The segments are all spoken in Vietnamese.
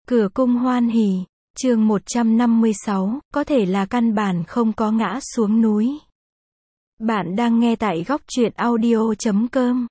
Cửa cung hoan hỉ, chương 156, có thể là căn bản không có ngã xuống núi. Bạn đang nghe tại góc truyện audio.com.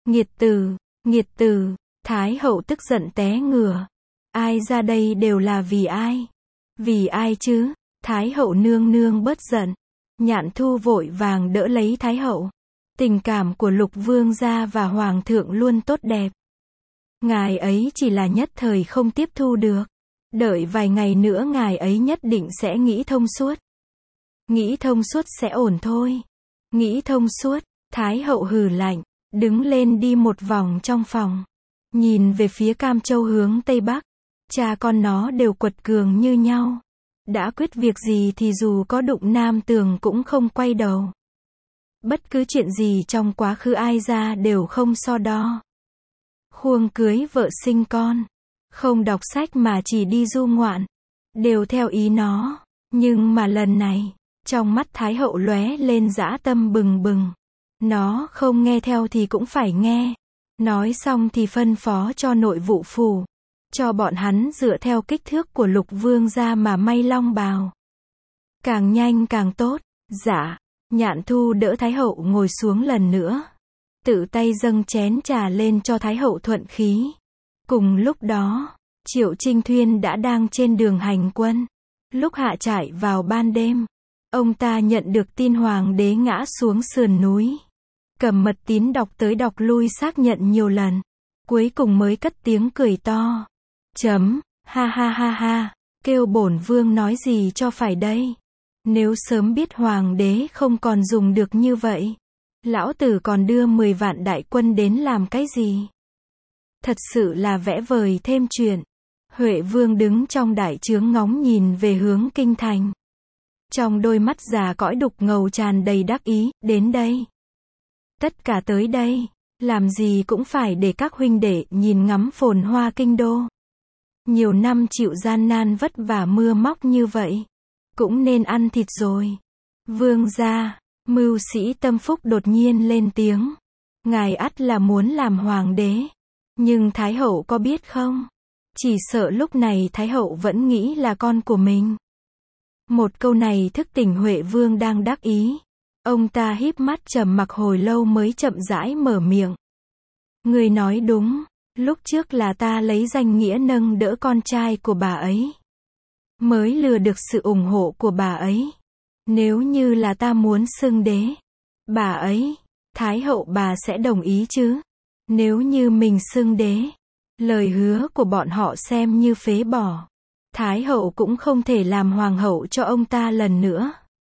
Nghiệt tử, Thái hậu tức giận té ngửa. Ai ra đây đều là vì ai? Vì ai chứ? Thái hậu nương nương bớt giận. Nhạn Thu vội vàng đỡ lấy Thái hậu. Tình cảm của Lục vương gia và Hoàng thượng luôn tốt đẹp. Ngài ấy chỉ là nhất thời không tiếp thu được. Đợi vài ngày nữa ngài ấy nhất định sẽ nghĩ thông suốt. Nghĩ thông suốt sẽ ổn thôi. Nghĩ thông suốt, Thái hậu hừ lạnh, đứng lên đi một vòng trong phòng. Nhìn về phía Cam Châu hướng Tây Bắc. Cha con nó đều quật cường như nhau. Đã quyết việc gì thì dù có đụng nam tường cũng không quay đầu. Bất cứ chuyện gì trong quá khứ ai ra đều không so đo. Khuông cưới vợ sinh con. Không đọc sách mà chỉ đi du ngoạn. Đều theo ý nó. Nhưng mà lần này, trong mắt Thái hậu lóe lên dã tâm bừng bừng. Nó không nghe theo thì cũng phải nghe. Nói xong thì phân phó cho nội vụ phủ. Cho bọn hắn dựa theo kích thước của Lục vương gia mà may long bào. Càng nhanh càng tốt. Dạ. Nhạn Thu đỡ Thái hậu ngồi xuống lần nữa. Tự tay dâng chén trà lên cho Thái hậu thuận khí. Cùng lúc đó, Triệu Trinh Thuyên đã đang trên đường hành quân. Lúc hạ trại vào ban đêm, ông ta nhận được tin hoàng đế ngã xuống sườn núi. Cầm mật tín đọc tới đọc lui xác nhận nhiều lần. Cuối cùng mới cất tiếng cười to. Ha ha ha ha, kêu bổn vương nói gì cho phải đây. Nếu sớm biết hoàng đế không còn dùng được như vậy, lão tử còn đưa 10 vạn đại quân đến làm cái gì? Thật sự là vẽ vời thêm chuyện. Huệ vương đứng trong đại trướng ngóng nhìn về hướng kinh thành. Trong đôi mắt già cõi đục ngầu tràn đầy đắc ý, đến đây. Tất cả tới đây, làm gì cũng phải để các huynh đệ nhìn ngắm phồn hoa kinh đô. Nhiều năm chịu gian nan vất vả mưa móc như vậy, cũng nên ăn thịt rồi. Vương gia, mưu sĩ Tâm Phúc đột nhiên lên tiếng. Ngài ắt là muốn làm hoàng đế. Nhưng Thái hậu có biết không? Chỉ sợ lúc này Thái hậu vẫn nghĩ là con của mình. Một câu này thức tỉnh Huệ vương đang đắc ý. Ông ta híp mắt trầm mặc hồi lâu mới chậm rãi mở miệng. Người nói đúng, lúc trước là ta lấy danh nghĩa nâng đỡ con trai của bà ấy. Mới lừa được sự ủng hộ của bà ấy. Nếu như là ta muốn xưng đế, bà ấy, Thái hậu bà sẽ đồng ý chứ? Nếu như mình xưng đế, lời hứa của bọn họ xem như phế bỏ. Thái hậu cũng không thể làm hoàng hậu cho ông ta lần nữa.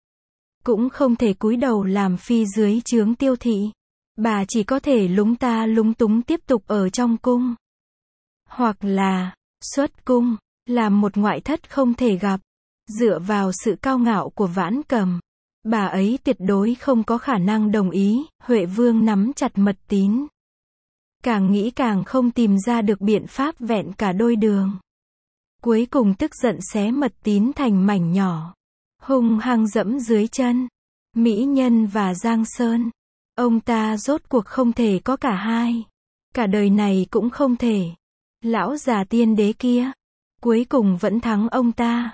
Cũng không thể cúi đầu làm phi dưới trướng Tiêu thị. Bà chỉ có thể lúng ta lúng túng tiếp tục ở trong cung. Hoặc là, xuất cung, làm một ngoại thất không thể gặp. Dựa vào sự cao ngạo của Vãn Cầm, bà ấy tuyệt đối không có khả năng đồng ý. Huệ vương nắm chặt mật tín. Càng nghĩ càng không tìm ra được biện pháp vẹn cả đôi đường. Cuối cùng tức giận xé mật tín thành mảnh nhỏ. Hung hăng dẫm dưới chân. Mỹ Nhân và Giang Sơn. Ông ta rốt cuộc không thể có cả hai. Cả đời này cũng không thể. Lão già tiên đế kia, cuối cùng vẫn thắng ông ta.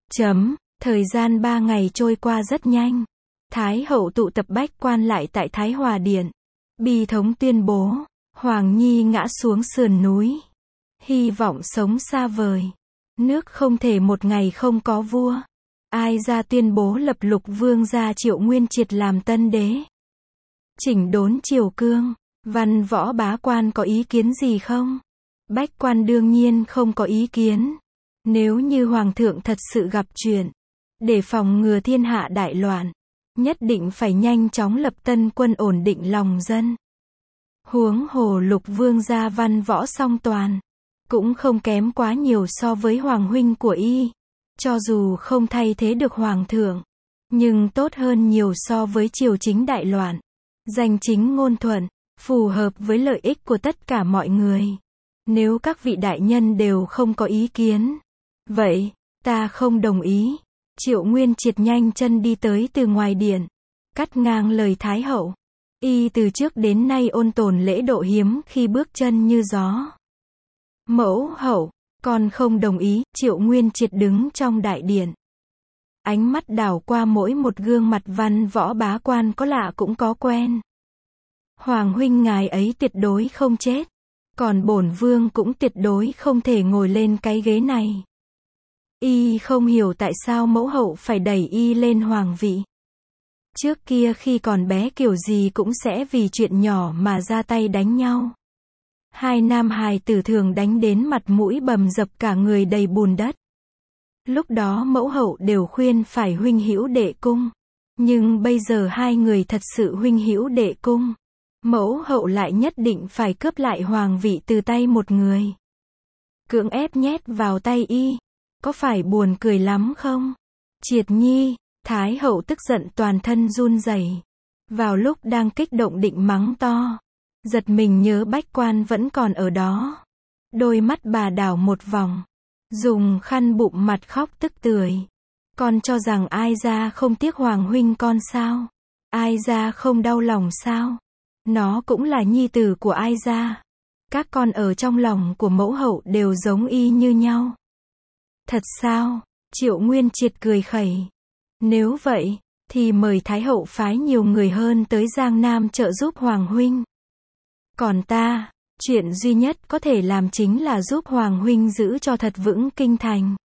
Thời gian 3 ngày trôi qua rất nhanh. Thái hậu tụ tập bách quan lại tại Thái Hòa Điện. Bi thống tuyên bố, Hoàng Nhi ngã xuống sườn núi. Hy vọng sống xa vời. Nước không thể một ngày không có vua. Ai ra tuyên bố lập Lục vương gia Triệu Nguyên Triệt làm tân đế. Chỉnh đốn triều cương. Văn võ bá quan có ý kiến gì không? Bách quan đương nhiên không có ý kiến. Nếu như hoàng thượng thật sự gặp chuyện, để phòng ngừa thiên hạ đại loạn, nhất định phải nhanh chóng lập tân quân ổn định lòng dân. Huống hồ Lục vương gia văn võ song toàn, cũng không kém quá nhiều so với hoàng huynh của y. Cho dù không thay thế được hoàng thượng, nhưng tốt hơn nhiều so với triều chính đại loạn. Danh chính ngôn thuận, phù hợp với lợi ích của tất cả mọi người. Nếu các vị đại nhân đều không có ý kiến, vậy, ta không đồng ý. Triệu Nguyên Triệt nhanh chân đi tới từ ngoài điện, cắt ngang lời Thái hậu. Y từ trước đến nay ôn tồn lễ độ hiếm khi bước chân như gió. Mẫu hậu, Con không đồng ý, Triệu Nguyên Triệt đứng trong đại điện. Ánh mắt đảo qua mỗi một gương mặt văn võ bá quan có lạ cũng có quen. Hoàng huynh ngài ấy tuyệt đối không chết. Còn bổn vương cũng tuyệt đối không thể ngồi lên cái ghế này. Y không hiểu tại sao mẫu hậu phải đẩy y lên hoàng vị. Trước kia khi còn bé kiểu gì cũng sẽ vì chuyện nhỏ mà ra tay đánh nhau. Hai nam hài tử thường đánh đến mặt mũi bầm dập cả người đầy bùn đất. Lúc đó mẫu hậu đều khuyên phải huynh hữu đệ cung. Nhưng bây giờ hai người thật sự huynh hữu đệ cung. Mẫu hậu lại nhất định phải cướp lại hoàng vị từ tay một người. Cưỡng ép nhét vào tay y. Có phải buồn cười lắm không? Triệt nhi, Thái hậu tức giận toàn thân run rẩy. Vào lúc đang kích động định mắng to. Giật mình nhớ bách quan vẫn còn ở đó. Đôi mắt bà đảo một vòng. Dùng khăn bụm mặt khóc tức tưởi. Con cho rằng ai ra không tiếc hoàng huynh con sao? Ai ra không đau lòng sao? Nó cũng là nhi tử của ai ra. Các con ở trong lòng của mẫu hậu đều giống y như nhau. Thật sao? Triệu Nguyên Triệt cười khẩy. Nếu vậy, thì mời Thái hậu phái nhiều người hơn tới Giang Nam trợ giúp hoàng huynh. Còn ta, chuyện duy nhất có thể làm chính là giúp hoàng huynh giữ cho thật vững kinh thành.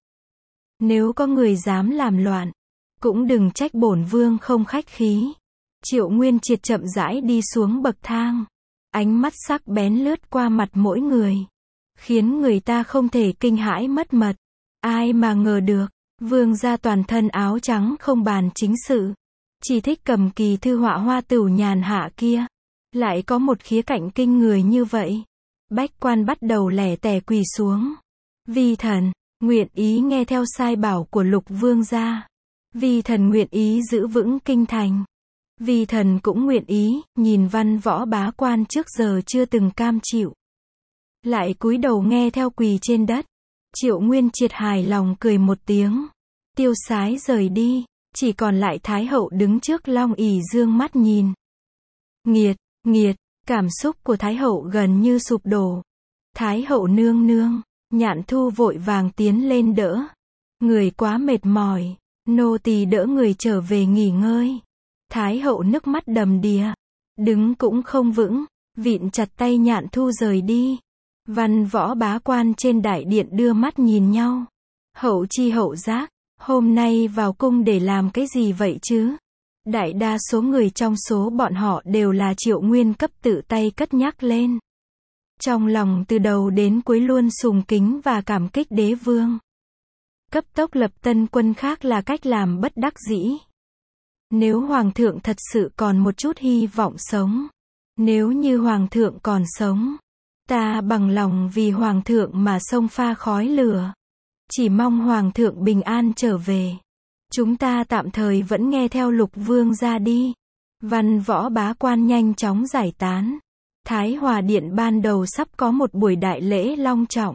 Nếu có người dám làm loạn, cũng đừng trách bổn vương không khách khí. Triệu Nguyên Triệt chậm rãi đi xuống bậc thang. Ánh mắt sắc bén lướt qua mặt mỗi người. Khiến người ta không thể kinh hãi mất mật. Ai mà ngờ được, vương gia toàn thân áo trắng không bàn chính sự. Chỉ thích cầm kỳ thư họa hoa tửu nhàn hạ kia. Lại có một khía cạnh kinh người như vậy. Bách quan bắt đầu lẻ tẻ quỳ xuống. Vi thần, nguyện ý nghe theo sai bảo của Lục vương gia. Vi thần nguyện ý giữ vững kinh thành. Vi thần cũng nguyện ý, nhìn văn võ bá quan trước giờ chưa từng cam chịu. Lại cúi đầu nghe theo quỳ trên đất. Triệu Nguyên Triệt hài lòng cười một tiếng. Tiêu sái rời đi, chỉ còn lại Thái hậu đứng trước long ỷ dương mắt nhìn. Nghiệt, cảm xúc của Thái hậu gần như sụp đổ. Thái hậu nương nương, Nhạn Thu vội vàng tiến lên đỡ. Người quá mệt mỏi, nô tỳ đỡ người trở về nghỉ ngơi. Thái hậu nước mắt đầm đìa, đứng cũng không vững, vịn chặt tay Nhạn Thu rời đi. Văn võ bá quan trên đại điện đưa mắt nhìn nhau. Hậu chi hậu giác, hôm nay vào cung để làm cái gì vậy chứ? Đại đa số người trong số bọn họ đều là Triệu Nguyên cấp tự tay cất nhắc lên. Trong lòng từ đầu đến cuối luôn sùng kính và cảm kích đế vương. Cấp tốc lập tân quân khác là cách làm bất đắc dĩ. Nếu hoàng thượng thật sự còn một chút hy vọng sống. Nếu như hoàng thượng còn sống. Ta bằng lòng vì hoàng thượng mà xông pha khói lửa. Chỉ mong hoàng thượng bình an trở về. Chúng ta tạm thời vẫn nghe theo Lục vương ra đi. Văn võ bá quan nhanh chóng giải tán. Thái Hòa Điện ban đầu sắp có một buổi đại lễ long trọng.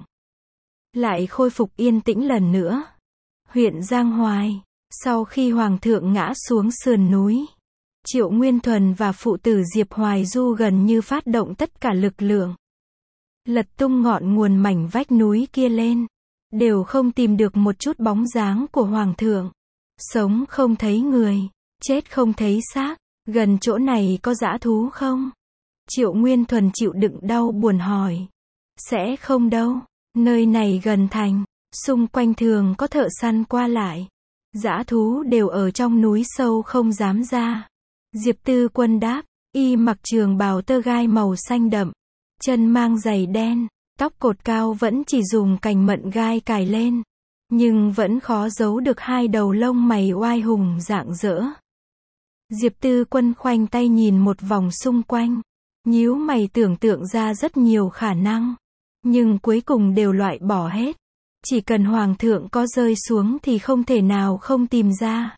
Lại khôi phục yên tĩnh lần nữa. Huyện Giang Hoài, sau khi hoàng thượng ngã xuống sườn núi, Triệu Nguyên Thuần và phụ tử Diệp Hoài Du gần như phát động tất cả lực lượng. Lật tung ngọn nguồn mảnh vách núi kia lên. Đều không tìm được một chút bóng dáng của hoàng thượng. Sống không thấy người, chết không thấy xác. Gần chỗ này có dã thú không? Triệu Nguyên Thuần chịu đựng đau buồn hỏi. Sẽ không đâu. Nơi này gần thành. Xung quanh thường có thợ săn qua lại. Dã thú đều ở trong núi sâu không dám ra. Diệp Tư Quân đáp. Y mặc trường bào tơ gai màu xanh đậm. Chân mang giày đen. Tóc cột cao vẫn chỉ dùng cành mận gai cài lên. Nhưng vẫn khó giấu được hai đầu lông mày oai hùng rạng rỡ. Diệp Tư Quân khoanh tay nhìn một vòng xung quanh. Nhíu mày tưởng tượng ra rất nhiều khả năng. Nhưng cuối cùng đều loại bỏ hết. Chỉ cần hoàng thượng có rơi xuống thì không thể nào không tìm ra.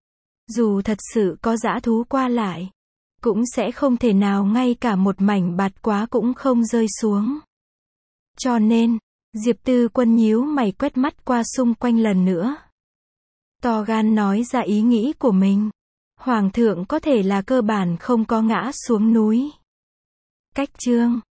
Dù thật sự có dã thú qua lại, cũng sẽ không thể nào ngay cả một mảnh bạt quá cũng không rơi xuống. Cho nên, Diệp Tư Quân nhíu mày quét mắt qua xung quanh lần nữa. To gan nói ra ý nghĩ của mình. Hoàng thượng có thể là cơ bản không có ngã xuống núi. Cách chương